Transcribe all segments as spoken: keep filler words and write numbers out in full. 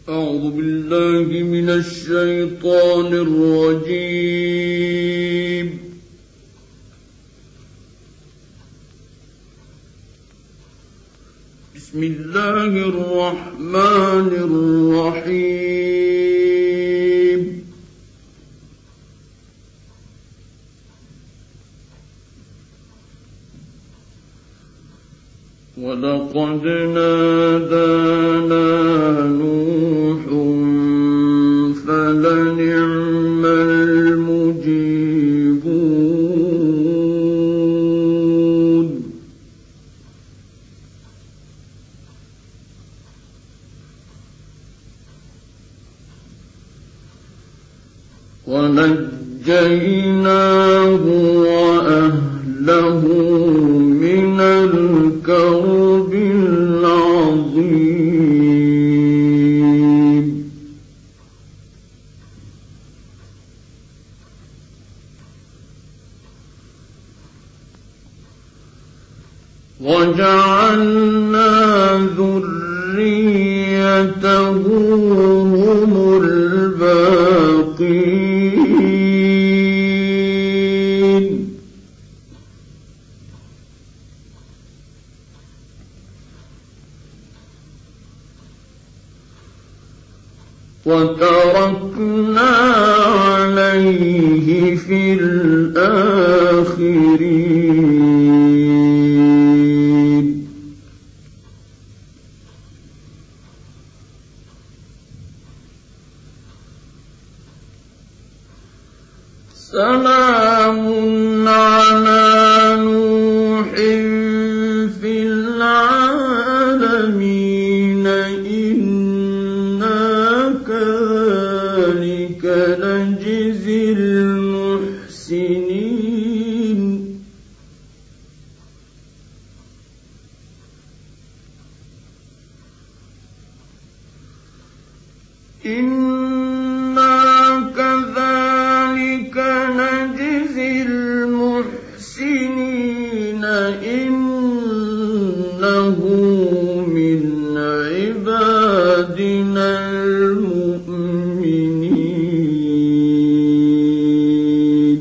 أعوذ بالله من الشيطان الرجيم. بسم الله الرحمن الرحيم. ولقد نادانا نوح فلنعم المجيبون. ونجيناه وأهله من الكرب العظيم. وجعلنا ذريته هم الباقين. وتركنا عليه في الآخرين. سلام على نوح في العالمين إنا كذلك نجزي المحسنين. إنا كذلك نجزي المحسنين إنه من عبادنا المؤمنين.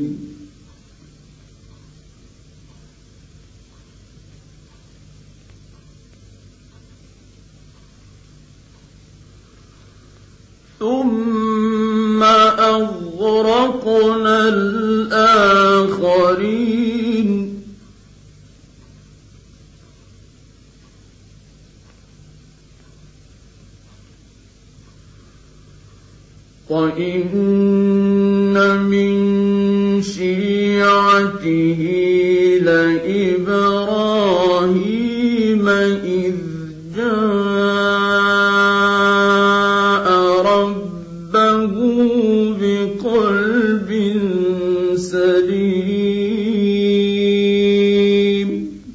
ثم أغرقنا الآخرين. وإن من شيعته لإبراهيم إذ جاء ربه بقلب سليم.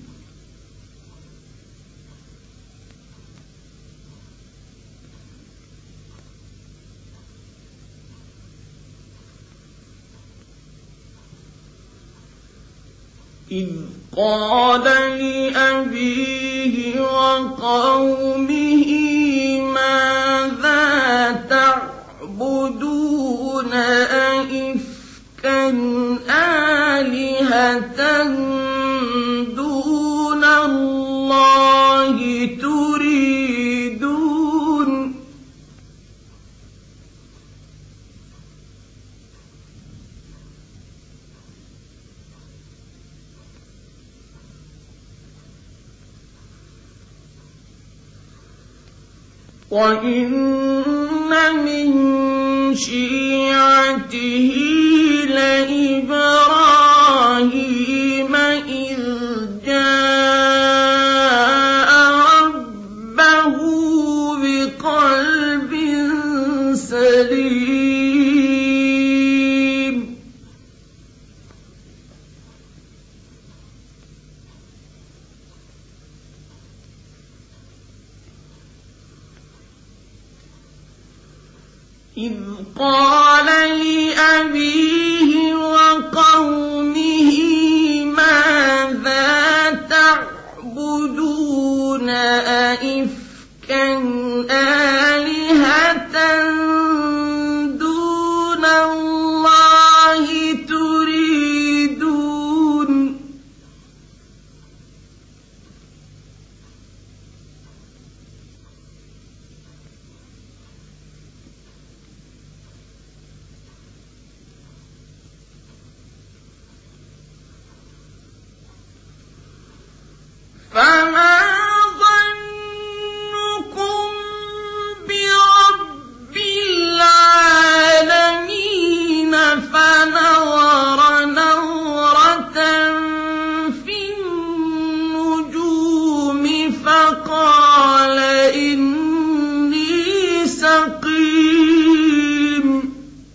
إذ قال لأبيه وقومه ماذا تعبدون أئفكا آلهة دون الله تريدون. وإن من شيعته لإبراهيم إذ جاء ربه بقلب سليم. إذ قال لأبيه وقومه ماذا تعبدون أئفكا آلهة مستقيم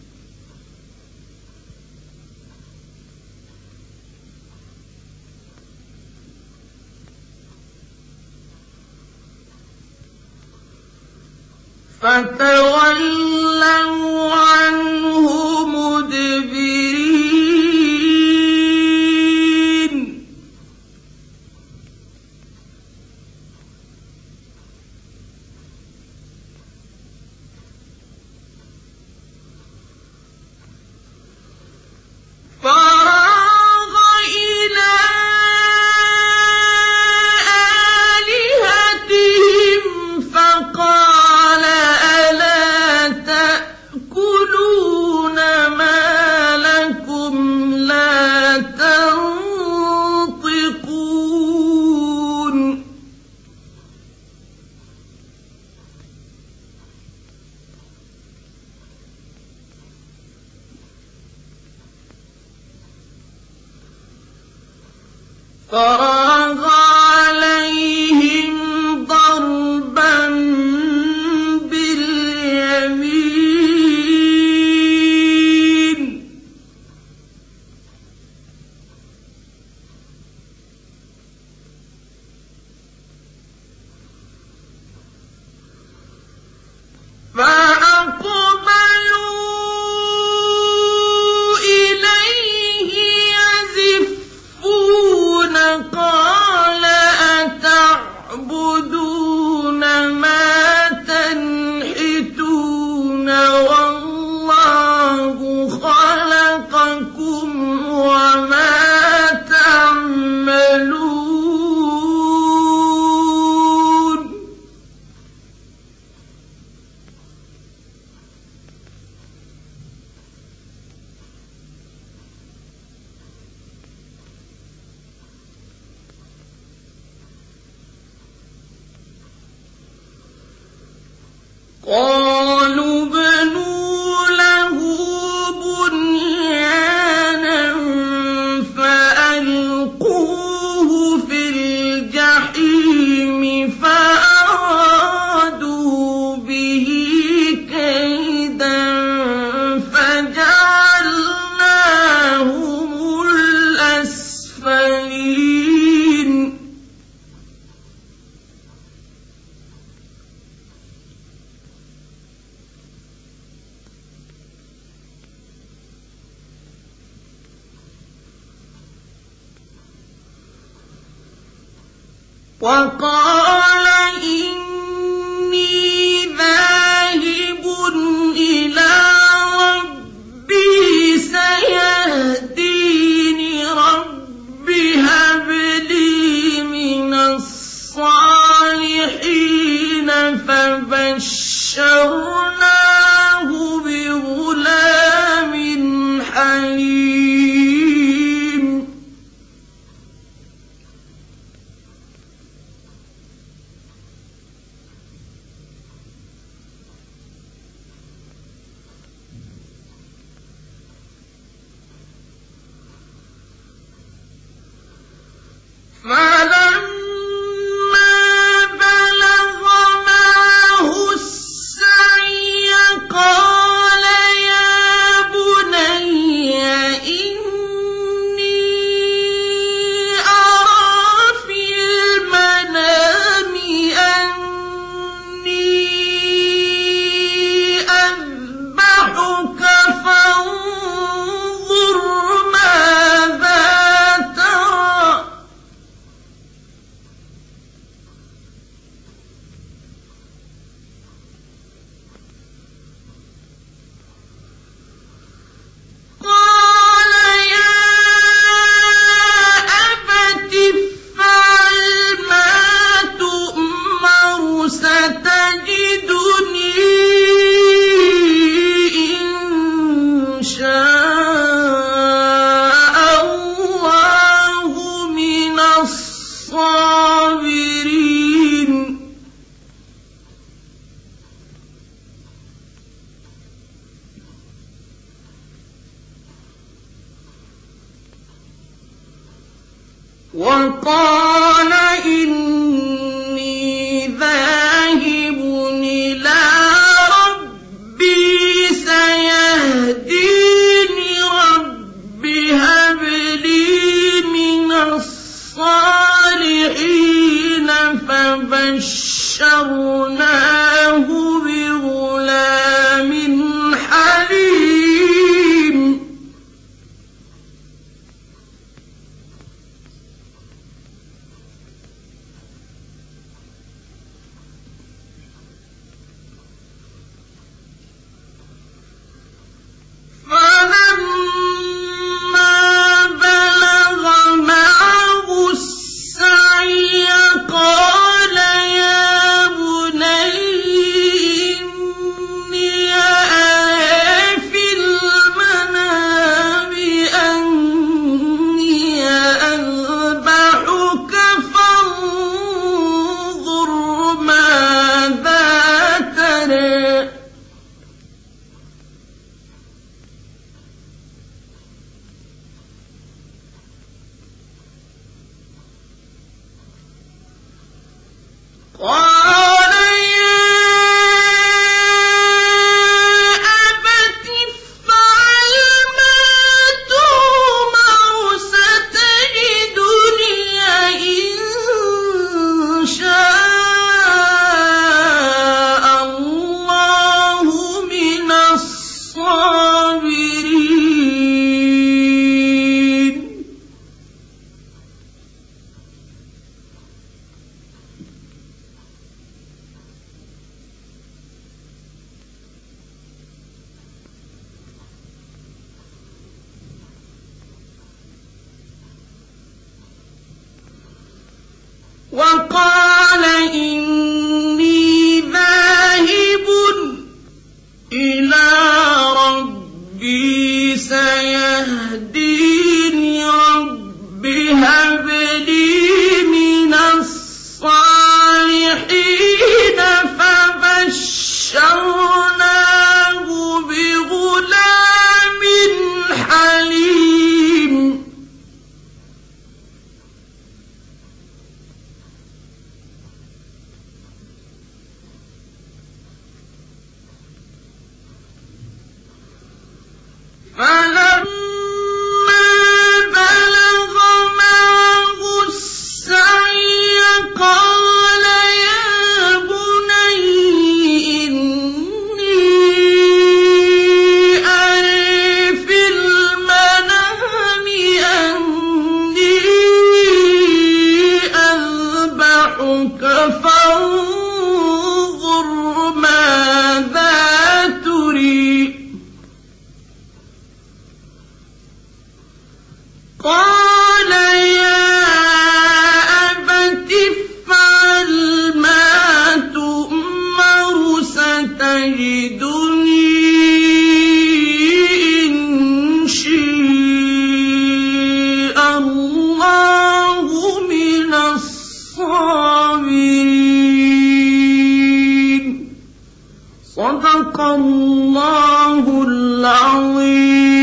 فتولوا عنه مدبرين فراغ إلى آلهتهم فقال ألا تأكلون ما لكم لا تنطقون فراغ عليهم ضربا باليمين فأقبلوا إليه يزفون قال أتعبدون ما تنحتون والله خلقكم وما تعملون قالوا ابنوا له بنيانا فألقوه في الجحيم فأرادوا به كيدا فجعلناهم الأسفلين وقال إني ذاهب إلى ربي سيهديني رب هب لي من الصالحين فبشرناه بغلام حليم فلما بلغ معه السعي قال يا بني إني أرى في المنام أني أذبحك فانظر ماذا ترى قال يا أبت افعل ما تؤمر ستجدني إن شاء الله من الصابرين وقال إني ذاهب إلى ربي فلما بلغ معه السعي قال يا بني إني أرى في المنام أني أذبحك فانظر ماذا تري. قال يا أبت افعل ما تؤمر ستجدني إن شاء الله من الصابرين. صدق الله العظيم.